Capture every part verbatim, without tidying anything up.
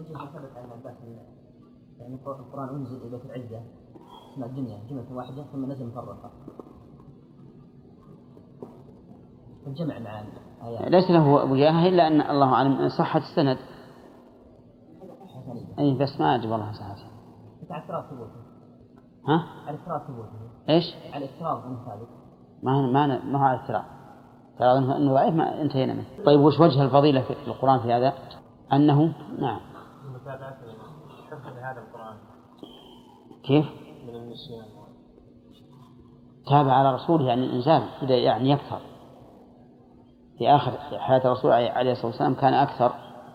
ثبت عن عباس يعني القرآن أنزل إلى العزة اسمها الدنيا جملة واحدة ثم نزل مفرقة الجمع مع الآيات ليس له وجاهه إلا أن الله أعلم صحة السند. أي بس ما أجب الله صحته. على افتراض ثبوته. ها؟ على افتراض ثبوته. إيش؟ على افتراض أنه ثابت. ما ما ما هو على افتراض. ترى أنه ضعيف ما انتهينا منه. طيب وش وجه الفضيلة في القرآن في هذا؟ أنه نعم. متابعة حفظ هذا القرآن. كيف؟ من النسيان. تابع على رسوله يعني الإنسان بدأ يعني يكثر. في آخر حياة الرسول عليه الصلاة والسلام كان أكثر.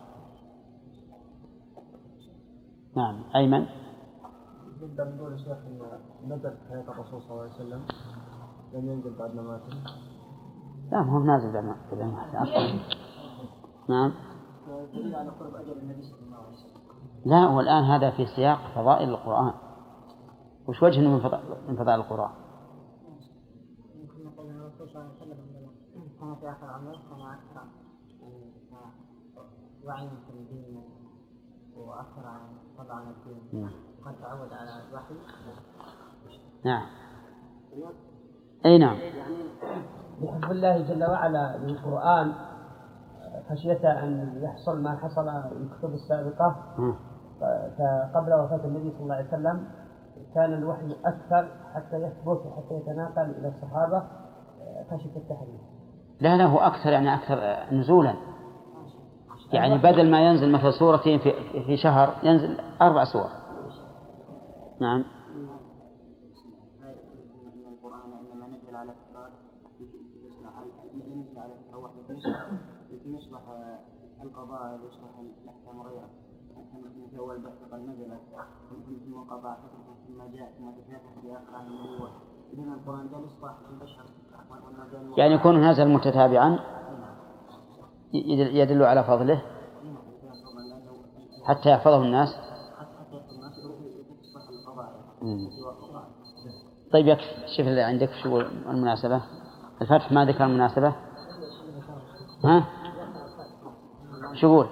نعم أيمن. نقدر نقول شيخ إن نزل حياة الرسول صلى الله عليه وسلم لم ينزل بعد ما مات. لا ما هو نازل بعد ما مات. نعم. على قرب أجل النبي صلى الله عليه وسلم. لا والآن هذا في سياق فضائل القرآن. وش وجه من من فضائل القرآن؟ يمكن نقول أن الرسول صلى الله عليه وسلم كان في آخر عمره كان أكثر وعي في الدين وأكثر عن طبعا الدين قد تعود على الوحي. نعم. أي نعم. بحب الله جل وعلا للقرآن خشية أن يحصل ما حصل في الكتب السابقة. فقبل وفاة النبي صلى الله عليه وسلم كان الوحي أكثر حتى يثبت وحتى يتناقل إلى الصحابة خشية التحريف. لا لا هو أكثر يعني أكثر نزولا. يعني بدل ما ينزل مثل سورتين في في شهر ينزل أربع سور. نعم. القرآن إنما نزل على فترات ينزل على فترات يشرح القضاء ويشرح الأحكام وغيرها. في أول بحث قد نزل ثم قضاء ثم جاء ثم تكافح في آخر النبوة. إذن القرآن جاء لإصلاح البشر. يعني يكون نازل متتابعا يدل على فضله حتى يحفظه الناس. طيب يكفي. شوف اللي عندك شو المناسبة. الفتح ما ذكر المناسبة. ها شو يقول؟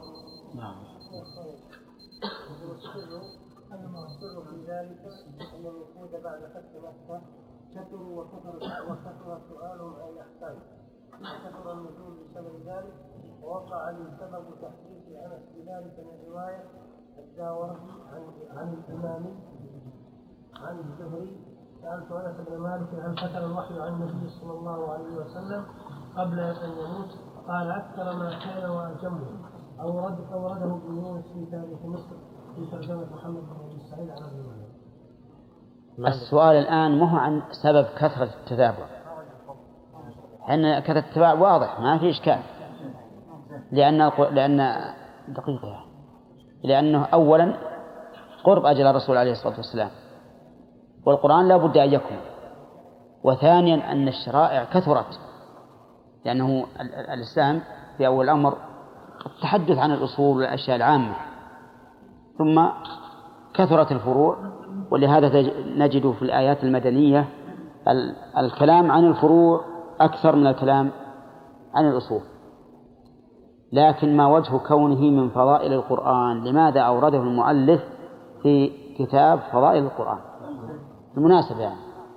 كثروا وكثر سؤالهم أين يحتاج كثر النزول بسبب ذلك ووقع لي سبب تحديث أنس بذلك من رواية الداورقي عن عن الإمامي عن الزهري سألت أنس بن مالك عن كثر الوحي عن النبي صلى الله عليه وسلم قبل أن يموت قال أكثر ما كان وأجمه أورد أورده ابن يونس في تاريخ مصر في ترجمة محمد بن إسماعيل على الإمام. السؤال الآن مو عن سبب كثرة التتابع. لأن كثرة التتابع واضح ما في إشكال. لأن لأن دقيقة لأنه أولا قرب أجل الرسول عليه الصلاة والسلام والقرآن لا بد أن يكون. وثانيا أن الشرائع كثرت لأنه الإسلام في أول الأمر التحدث عن الأصول والأشياء العامة ثم كثرت الفروع. ولهذا نجد في الآيات المدنية الكلام عن الفروع أكثر من الكلام عن الأصول. لكن ما وجه كونه من فضائل القرآن لماذا أورده المؤلف في كتاب فضائل القرآن المناسبة يعني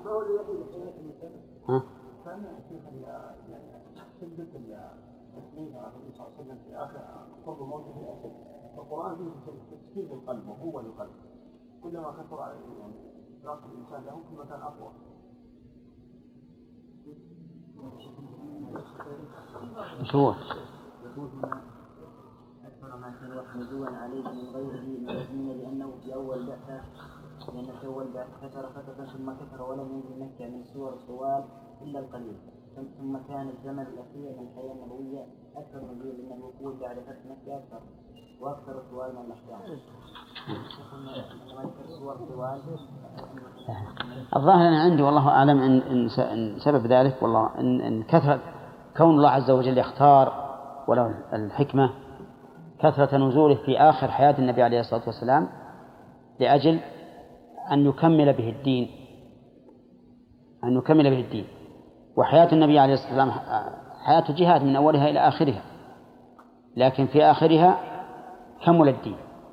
ها؟ القرآن فيه تسكين القلب وهو القلب كلما كثر يعني راس الإنسان له كل مكان أقوى. شو؟ أكثر ما كان الوحي نزولا عليه من غيره من المؤمنين لأنه في أول بعثة لأن في أول بعثة كثر فترة ثم كثر ولم ينزل مكة من سور الطوال إلا القليل. ثم كان الزمن الأخير من الحياة النبوية أكثر من ذلك لأن الوقود بعد فتح مكة أكثر وأكثر الطوال من الأحكام. الظاهر أنا عندي والله أعلم إن, إن سبب ذلك والله إن, إن كثرة كون الله عز وجل يختار ولو الحكمة كثرة نزوله في آخر حياة النبي عليه الصلاة والسلام لأجل أن يكمل به الدين أن يكمل به الدين. وحياة النبي عليه الصلاة والسلام حياة جهاد من أولها إلى آخرها لكن في آخرها كمل الدين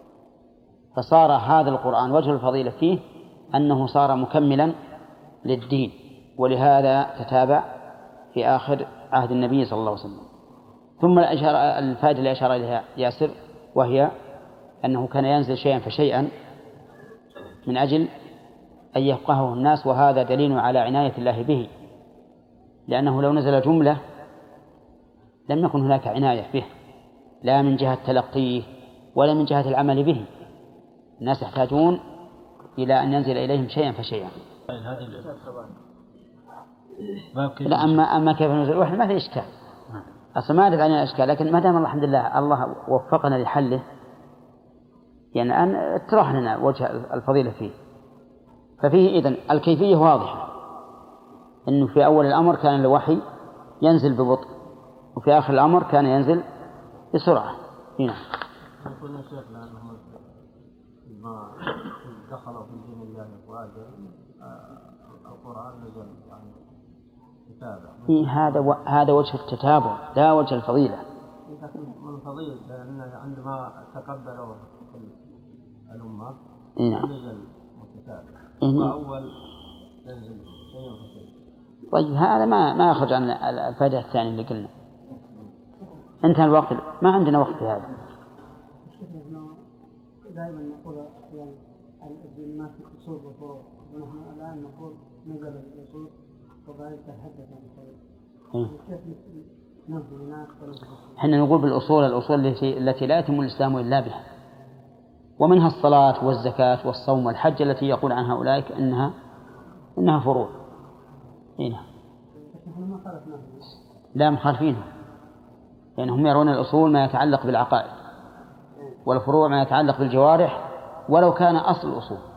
فصار هذا القرآن وجه الفضيلة فيه أنه صار مكملا للدين، ولهذا تتابع في آخر عهد النبي صلى الله عليه وسلم. ثم الفائدة اللي أشار إليها ياسر وهي أنه كان ينزل شيئا فشيئا من أجل أن يفقهه الناس، وهذا دليل على عناية الله به، لأنه لو نزل جملة لم يكن هناك عناية به لا من جهة تلقيه ولا من جهة العمل به. الناس يحتاجون إلى أن ينزل إليهم شيئا فشيئا. لا أما أما كيف نزل الوحي ما في إشكال، أصلا ما أدري عن الإشكال، لكن ما دام الله الحمد لله الله وفقنا لحله، يعني أن اتضح لنا وجه الفضيلة فيه. ففيه إذن الكيفية واضحة، إنه في أول الأمر كان الوحي ينزل ببطء، وفي آخر الأمر كان ينزل بسرعة. هنا يقول يا شيخ لأنهم ما دخلوا في دين الله وأجل القرآن نزل يعني كتابة. هذا و... هذا وجه التتابع لا وجه الفضيلة. من الفضيلة لأن عندما تقبلوا الأمة نعم نزل متتابع إيه. وأول نزل شيء فشيء. طيب هذا ما ما يخرج عن الفائدة الثانية اللي قلنا. انتهى الوقت، ما عندنا وقت في هذا. دائما نقول يعني الدين ما في أصول وفروع، ونحن الآن نقول نزل الأصول وبعد تحدث عن الفروع. كيف ننظر الناس؟ احنا نقول بالأصول الأصول التي التي لا يتم الإسلام إلا بها، ومنها الصلاة والزكاة والصوم والحج التي يقول عنها أولئك إنها إنها فروع. هنا لا مخالفينهم، لأنهم يرون الأصول ما يتعلق بالعقائد، والفروع ما يتعلق بالجوارح ولو كان أصل الأصول.